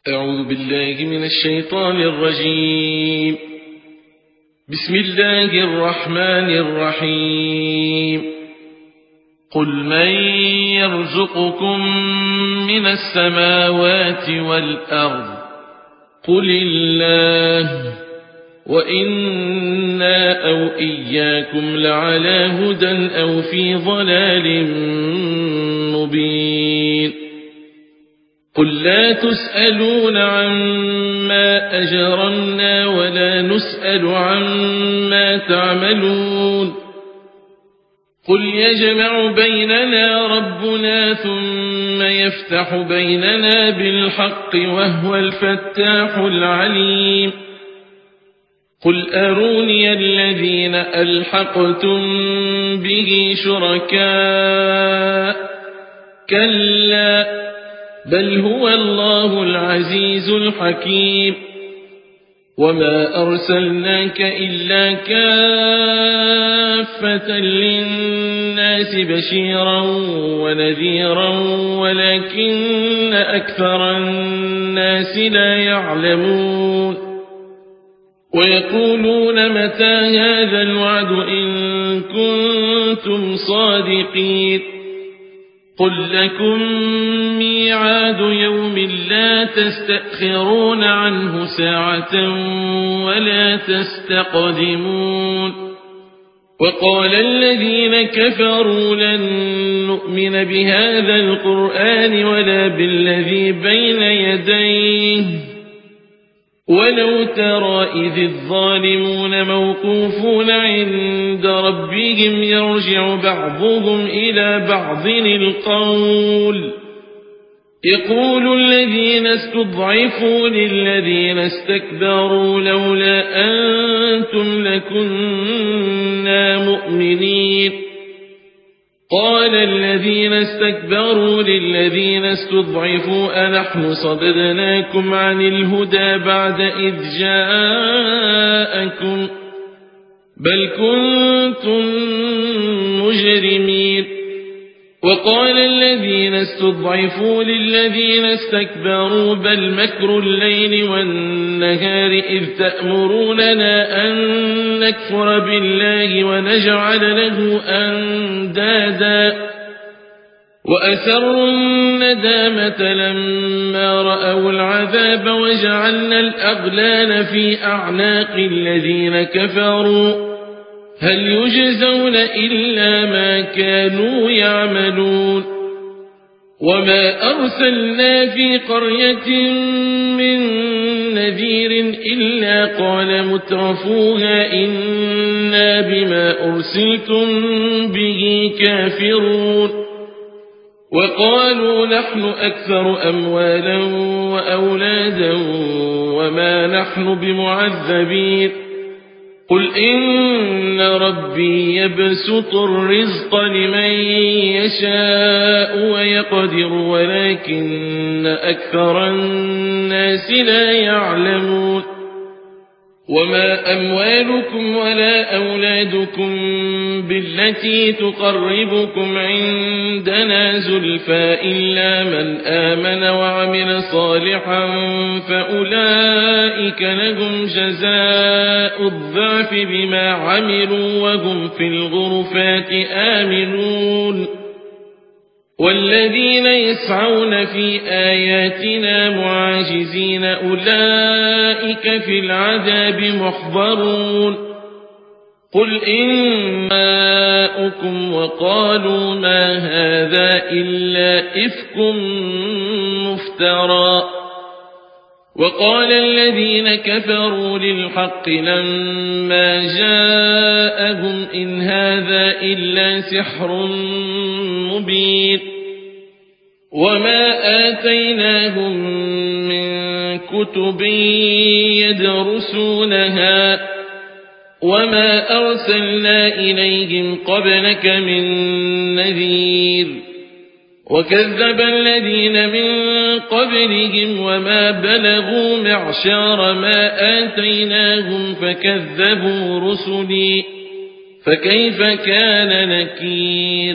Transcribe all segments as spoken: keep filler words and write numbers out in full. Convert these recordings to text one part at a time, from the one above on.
أعوذ بالله من الشيطان الرجيم. بسم الله الرحمن الرحيم. قل من يرزقكم من السماوات والأرض قل الله وإنا أو إياكم لعلى هدى أو في ضلال مبين. قل لا تسألون عما أجرمنا ولا نسأل عما تعملون. قل يجمع بيننا ربنا ثم يفتح بيننا بالحق وهو الفتاح العليم. قل أروني الذين ألحقتم به شركاء كلا بل هو الله العزيز الحكيم. وما أرسلناك إلا كافة للناس بشيرا ونذيرا ولكن أكثر الناس لا يعلمون. ويقولون متى هذا الوعد إن كنتم صادقين. قل لكم ميعاد يوم لا تستأخرون عنه ساعة ولا تستقدمون. وقال الذين كفروا لن نؤمن بهذا القرآن ولا بالذي بين يديه ولو ترى إذ الظالمون موقوفون عند ربهم يرجع بعضهم إلى بعض القول يقول الذين استضعفوا للذين استكبروا لولا أنتم لكنا مؤمنين. قال الذين استكبروا للذين استضعفوا أنحن صددناكم عن الهدى بعد إذ جاءكم بل كنتم مجرمين. وقال الذين استضعفوا للذين استكبروا بل مكر الليل والنهار إذ تأمروننا أن نكفر بالله ونجعل له أندادا وأسروا الندامة لما رأوا العذاب وجعلنا الأغلال في أعناق الذين كفروا هل يجزون إلا ما كانوا يعملون. وما أرسلنا في قرية من نذير إلا قال مترفوها إنا بما أرسلتم به كافرون. وقالوا نحن أكثر أموالا وأولادا وما نحن بمعذبين. قل إن ربي يبسط الرزق لمن يشاء ويقدر ولكن أكثر الناس لا يعلمون. وما أموالكم ولا أولادكم بالتي تقربكم عندنا زلفى إلا من آمن وعمل صالحا فأولئك لهم جزاء الضعف بما عملوا وهم في الغرفات آمنون. والذين يسعون في آياتنا معاجزين أولئك في العذاب محضرون. قل إن جاءكم وقالوا ما هذا إلا إفك مفترى. وقال الذين كفروا للحق لما جاءهم إن هذا إلا سحر مبين. وما آتيناهم من كتب يدرسونها وما أرسلنا إليهم قبلك من نذير. وكذب الذين من قبلهم وما بلغوا معشار ما آتيناهم فكذبوا رسلي فكيف كان نكير.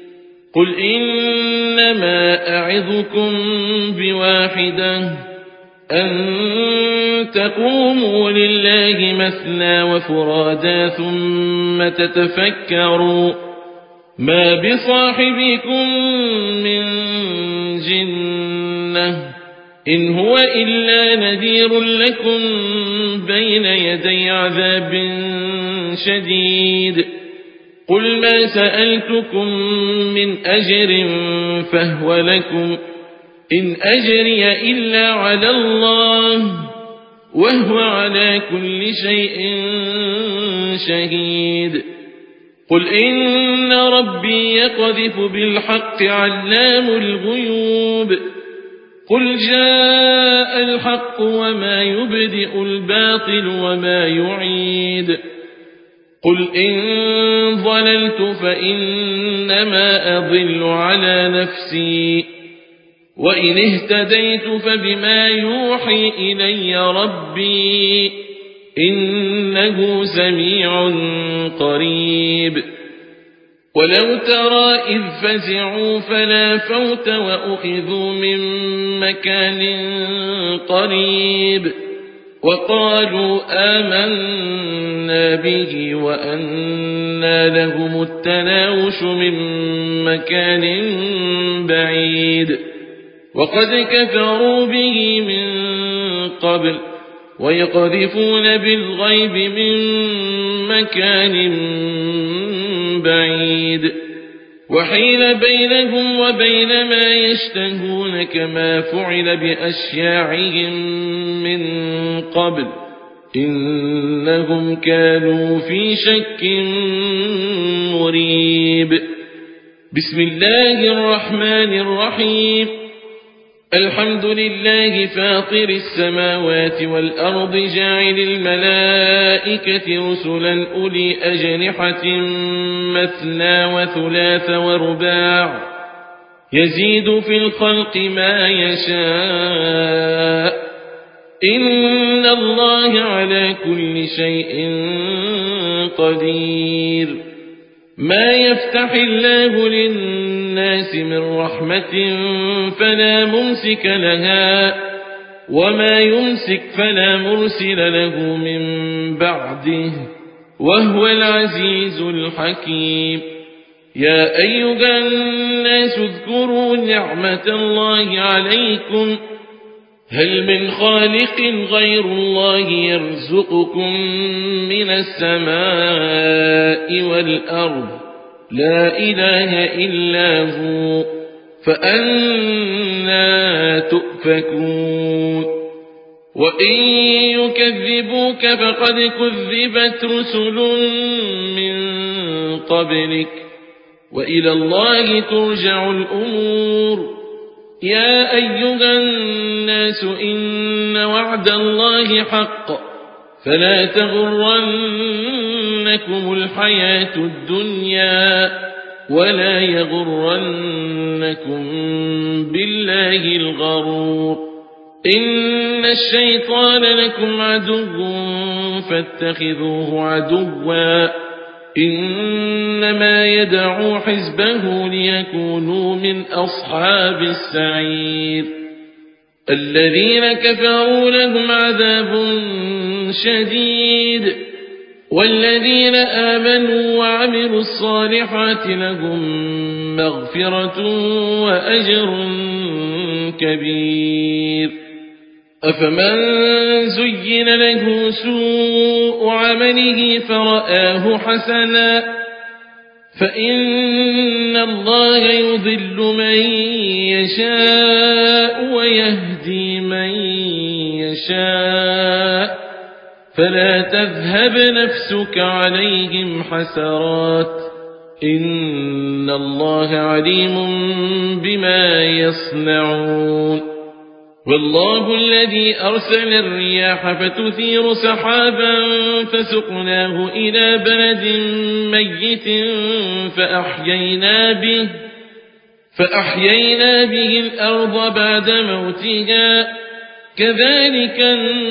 قل إنما أعظكم بواحدة أن تقوموا لله مثنى وفرادا ثم تتفكروا ما بصاحبكم من جنة إن هو إلا نذير لكم بين يدي عذاب شديد قل ما سألتكم من أجر فهو لكم إن أجري إلا على الله وهو على كل شيء شهيد قل إن ربي يقذف بالحق علام الغيوب قل جاء الحق وما يبدئ الباطل وما يعيد قل إن ضللت فإنما أضل على نفسي وإن اهتديت فبما يوحي إلي ربي إنه سميع قريب ولو ترى إذ فزعوا فلا فوت وأخذوا من مكان قريب وقالوا آمنا به وأنى لهم التناوش من مكان بعيد وقد كفروا به من قبل ويقذفون بالغيب من مكان بعيد وحيل بينهم وبين ما يشتهون كما فعل بأشياعهم من قبل إنهم كانوا في شك مريب بسم الله الرحمن الرحيم الحمد لله فاطر السماوات والأرض جاعل الملائكة رسلا أولي أجنحة مثنى وثلاث ورباع يزيد في الخلق ما يشاء إن الله على كل شيء قدير ما يفتح الله للناس من رحمة فلا ممسك لها وما يمسك فلا مرسل له من بعده وهو العزيز الحكيم يا أيها الناس اذكروا نعمة الله عليكم هل من خالق غير الله يرزقكم من السماء والأرض لا إله إلا هو فأنى تؤفكون وإن يكذبوك فقد كذبت رسل من قبلك وإلى الله ترجع الأمور يا أيها الناس إن وعد الله حق فلا تغرنكم الحياة الدنيا ولا يغرنكم بالله الغرور إن الشيطان لكم عدو فاتخذوه عدوا إنما يدعو حزبه ليكونوا من أصحاب السعير الذين كفروا لهم عذاب شديد والذين آمنوا وعملوا الصالحات لهم مغفرة وأجر كبير أفمن زين له سوء عمله فرآه حسنا فإن الله يضل من يشاء ويهدي من يشاء فلا تذهب نفسك عليهم حسرات إن الله عليم بما يصنعون والله الذي أرسل الرياح فتثير سحابا فسقناه إلى بلد ميت فأحيينا به فأحيينا به الأرض بعد موتها كذلك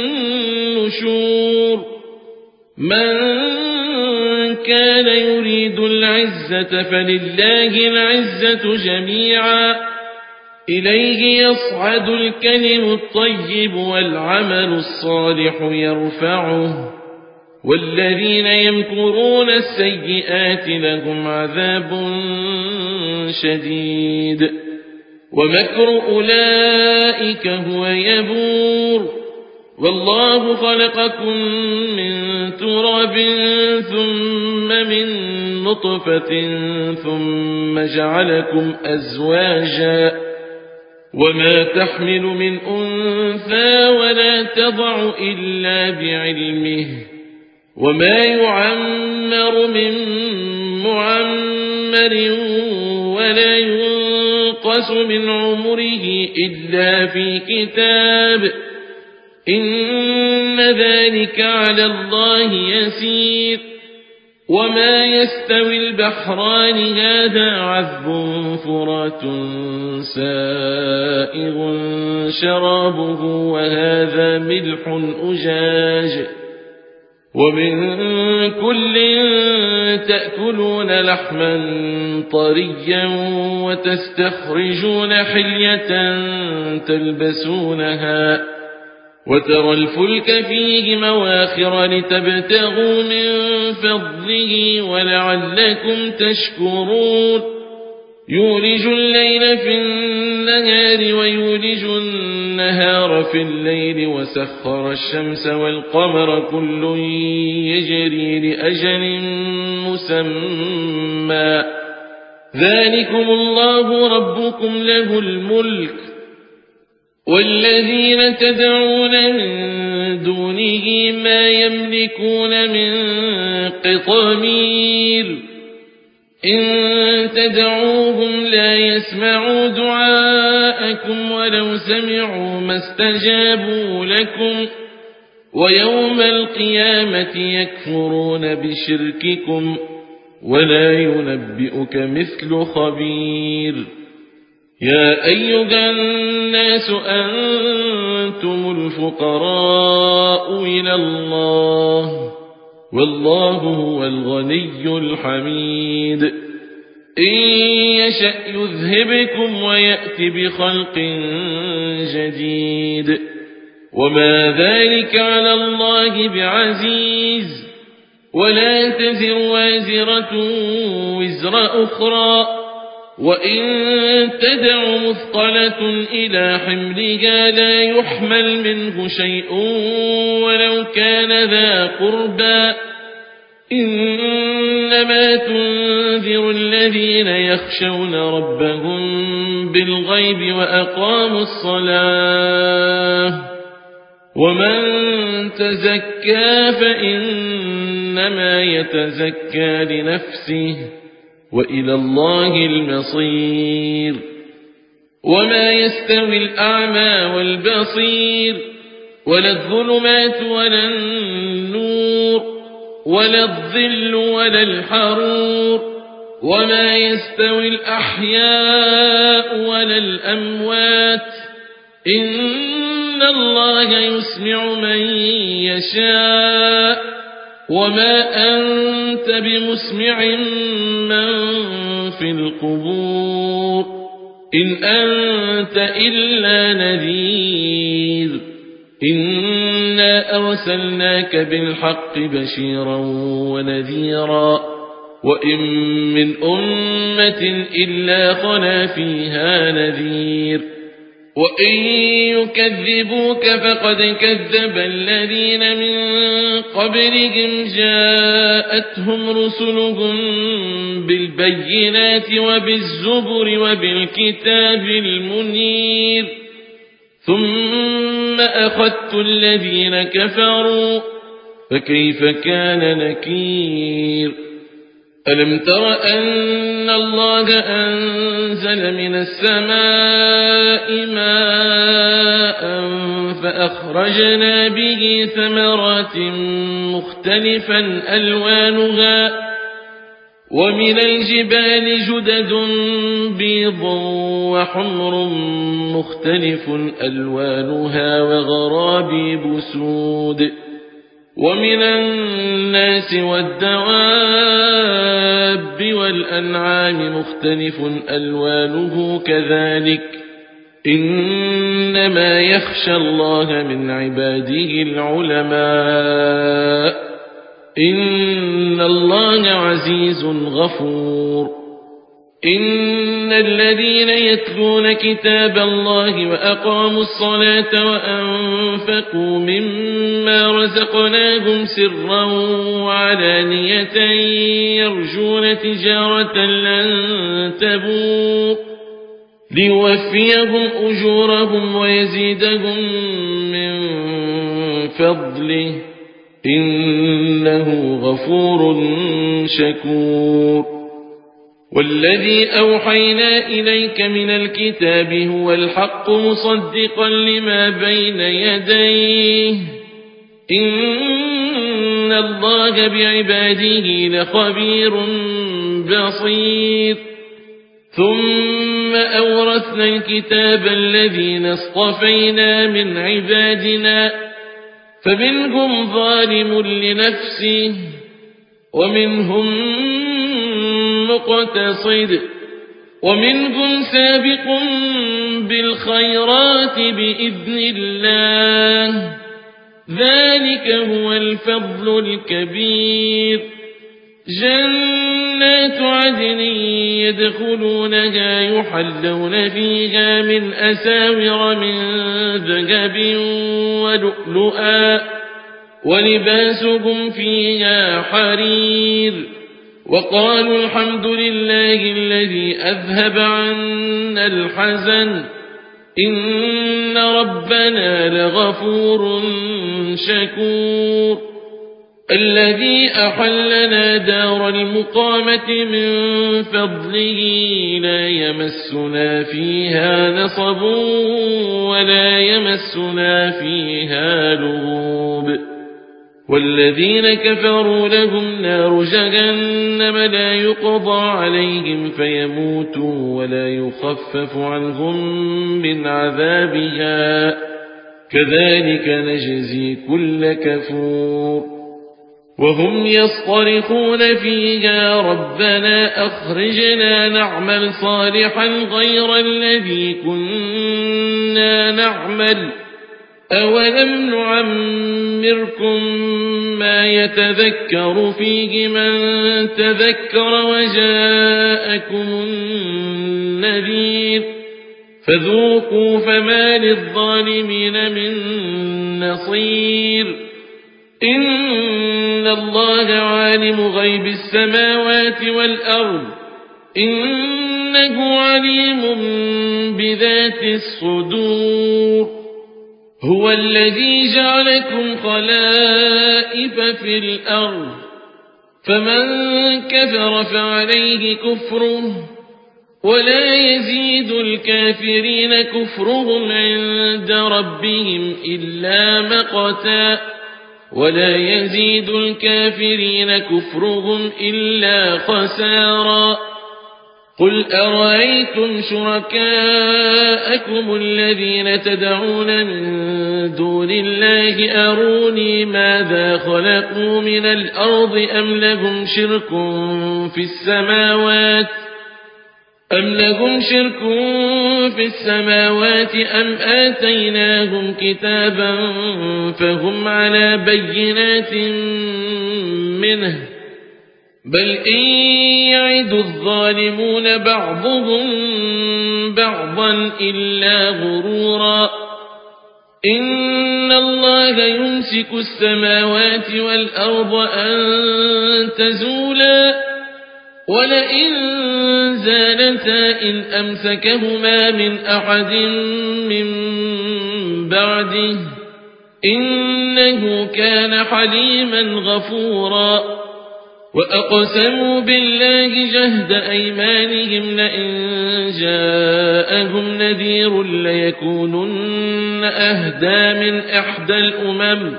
النشور من كان يريد العزة فلله العزة جميعا إليه يصعد الكلم الطيب والعمل الصالح يرفعه والذين يمكرون السيئات لهم عذاب شديد ومكر أولئك هو يبور والله خلقكم من تراب ثم من نطفة ثم جعلكم أزواجا وما تحمل من أنثى ولا تضع إلا بعلمه وما يعمر من معمر ولا ينقص من عمره إلا في كتاب إن ذلك على الله يسير وما يستوي البحران هذا عذب فرات سائغ شرابه وهذا ملح أجاج ومن كل تأكلون لحما طريا وتستخرجون حلية تلبسونها وترى الفلك فيه مواخر لتبتغوا من فضله ولعلكم تشكرون يولج الليل في النهار ويولج النهار في الليل وسخر الشمس والقمر كل يجري لأجل مسمى ذلكم الله ربكم له الملك والذين تدعون من دونه ما يملكون من قطمير إن تدعوهم لا يسمعوا دعاءكم ولو سمعوا ما استجابوا لكم ويوم القيامة يكفرون بشرككم ولا ينبئك مثل خبير يا أيها الناس أنتم الفقراء إلى الله والله هو الغني الحميد إن يشأ يذهبكم ويأت بخلق جديد وما ذلك على الله بعزيز ولا تزر وازرة وزر أخرى وإن تدع مثقلة إلى حملها لا يحمل منه شيء ولو كان ذا قربى إنما تنذر الذين يخشون ربهم بالغيب وأقاموا الصلاة ومن تزكى فإنما يتزكى لنفسه وإلى الله المصير وما يستوي الأعمى والبصير ولا الظلمات ولا النور ولا الظل ولا الحرور وما يستوي الأحياء ولا الأموات إن الله يسمع من يشاء وما أنت بمسمع من في القبور إن أنت إلا نذير إنا أرسلناك بالحق بشيرا ونذيرا وإن من أمة إلا خلا فيها نذير وإن يكذبوك فقد كذب الذين من قبلهم جاءتهم رسلهم بالبينات وبالزبر وبالكتاب المنير ثم أخذت الذين كفروا فكيف كان نكير ألم تر أن الله أنزل من السماء ماء فأخرجنا به ثمرات مختلفا ألوانها ومن الجبال جدد بيض وحمر مختلف ألوانها وغرابيب سود ومن الناس والدواب والأنعام مختلف ألوانه كذلك إنما يخشى الله من عباده العلماء إن الله عزيز غفور إن الذين يتلون كتاب الله وأقاموا الصلاة وأنفقوا مما رزقناهم سرا وعلانية يرجون تجارة لن تبور ليوفيهم أجورهم ويزيدهم من فضله إنه غفور شكور والذي أوحينا إليك من الكتاب هو الحق مصدقا لما بين يديه إن الله بعباده لخبير بصير ثم أورثنا الكتاب الذين اصطفينا من عبادنا فمنهم ظالم لنفسه ومنهم مقتصد ومنهم سابق بالخيرات بإذن الله ذلك هو الفضل الكبير جنات عدن يدخلونها يحلون فيها من أساور من ذهب ولؤلؤا ولباسهم فيها حرير وقالوا الحمد لله الذي أذهب عنا الحزن إن ربنا لغفور شكور الذي أحلنا دار المقامة من فضله لا يمسنا فيها نصب ولا يمسنا فيها لغوب والذين كفروا لهم نار جهنم لا يقضى عليهم فيموتوا ولا يخفف عنهم من عذابها كذلك نجزي كل كفور وهم يصطرخون فيها ربنا أخرجنا نعمل صالحا غير الذي كنا نعمل أولم نعمركم ما يتذكر فيه من تذكر وجاءكم النذير فذوقوا فما للظالمين من نصير إن الله عالم غيب السماوات والأرض إنه عليم بذات الصدور هو الذي جعلكم خلائف في الأرض فمن كفر فعليه كفره ولا يزيد الكافرين كفرهم عند ربهم إلا مقتا ولا يزيد الكافرين كفرهم إلا خسارا قل أرأيتم شركاءكم الذين تدعون من دون الله أروني ماذا خلقوا من الأرض أم لهم شرك في السماوات أم لهم شرك في السماوات أم آتيناهم كتابا فهم على بينات منه بل إن يعد الظالمون بعضهم بعضا إلا غرورا إن الله يمسك السماوات والأرض أن تزولا ولئن زالتا إن أمسكهما من أحد من بعده إنه كان حليما غفورا وأقسموا بالله جهد أيمانهم لئن جاءهم نذير ليكونن أهدى من إحدى الأمم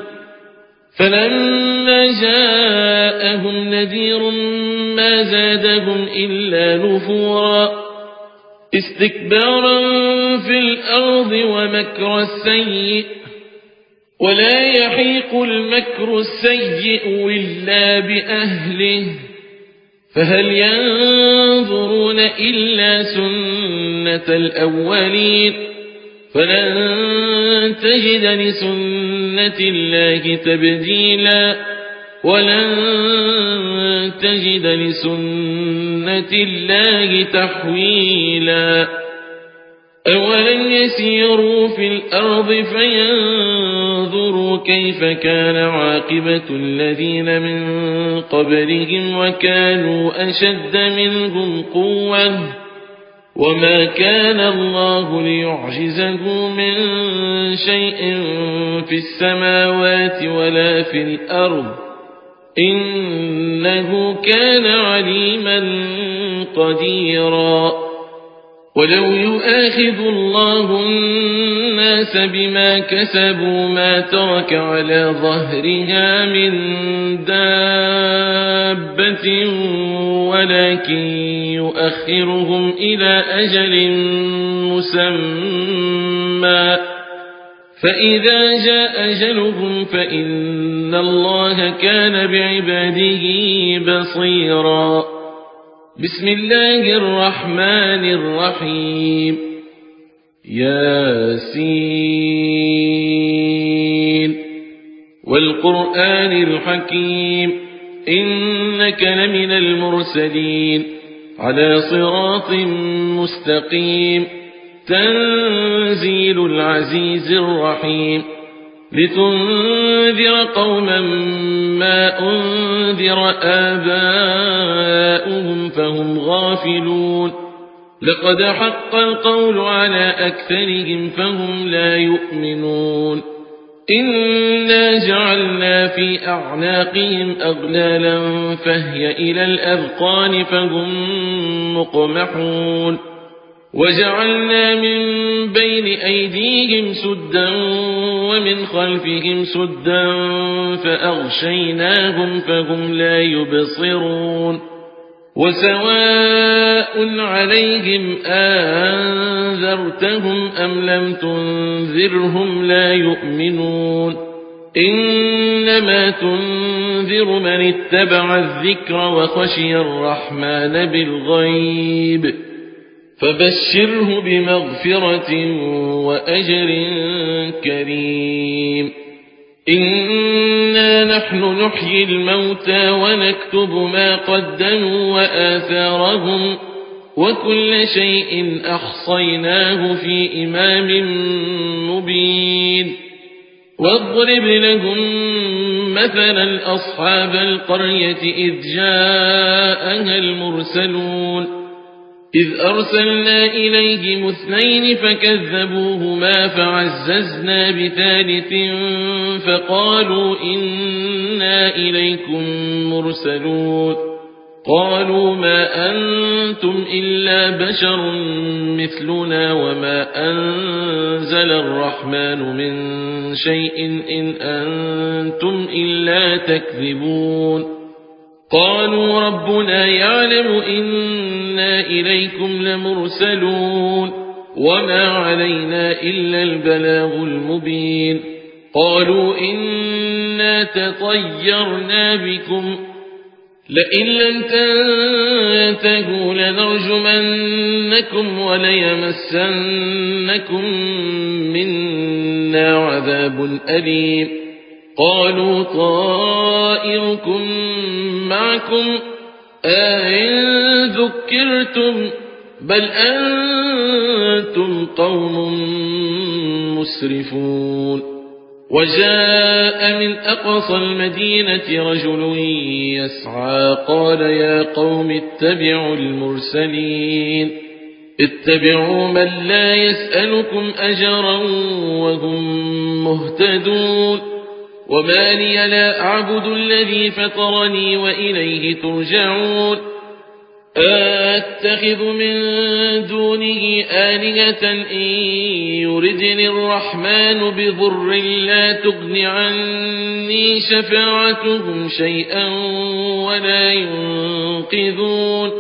فلما جاءهم نذير ما زادهم إلا نفورا استكبارا في الأرض ومكر السيء ولا يحيق المكر السيء إلا بأهله فهل ينظرون إلا سنة الأولين فلن تجد لسنة الله تبديلا ولن تجد لسنة الله تحويلا أولن يسيروا في الأرض فينظروا كيف كان عاقبة الذين من قبلهم وكانوا أشد منهم قوة وما كان الله ليعجزه من شيء في السماوات ولا في الأرض إنه كان عليما قديرا ولو يؤاخذ الله الناس بما كسبوا ما ترك على ظهرها من دابة ولكن يؤخرهم إلى أجل مسمى فإذا جاء أجلهم فإن الله كان بعباده بصيرا بسم الله الرحمن الرحيم ياسين والقرآن الحكيم إنك لمن المرسلين على صراط مستقيم تنزيل العزيز الرحيم لتنذر قوما ما أنذر آباؤهم فهم غافلون لقد حق القول على أكثرهم فهم لا يؤمنون إنا جعلنا في أعناقهم أغلالا فهي إلى الأذقان فهم مقمحون وجعلنا من بين أيديهم سدا ومن خلفهم سدا فأغشيناهم فهم لا يبصرون وسواء عليهم أنذرتهم أم لم تنذرهم لا يؤمنون إنما تنذر من اتبع الذكر وخشي الرحمن بالغيب فبشره بمغفرة وأجر كريم إنا نحن نحيي الموتى ونكتب ما قدموا وآثارهم وكل شيء أحصيناه في إمام مبين واضرب لهم مثلا أصحاب القرية إذ جاءها المرسلون إذ أرسلنا إليهم اثنين فكذبوهما فعززنا بثالث فقالوا إنا إليكم مرسلون قالوا ما أنتم إلا بشر مثلنا وما أنزل الرحمن من شيء إن أنتم إلا تكذبون قالوا ربنا يعلم إنا إليكم لمرسلون وما علينا إلا البلاغ المبين قالوا إنا تطيرنا بكم لئن لم تنتهوا لنرجمنكم وليمسنكم منا عذاب أليم قالوا طائركم معكم أئن ذكرتم بل أنتم قوم مسرفون وجاء من أقصى المدينة رجل يسعى قال يا قوم اتبعوا المرسلين اتبعوا من لا يسألكم أجرا وهم مهتدون وما لي لا أعبد الذي فطرني وإليه ترجعون أتخذ من دونه آلهة إن يردني الرحمن بضر لا تغن عني شفاعتهم شيئا ولا ينقذون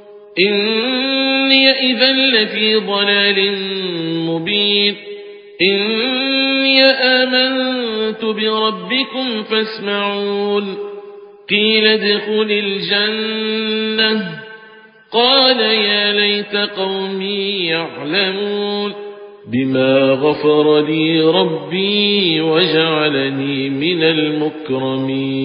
إني إذا لفي ضلال مبين إني آمنت بربكم فاسمعون قيل ادخل الجنة قال يا ليت قومي يعلمون بما غفر لي ربي وجعلني من المكرمين.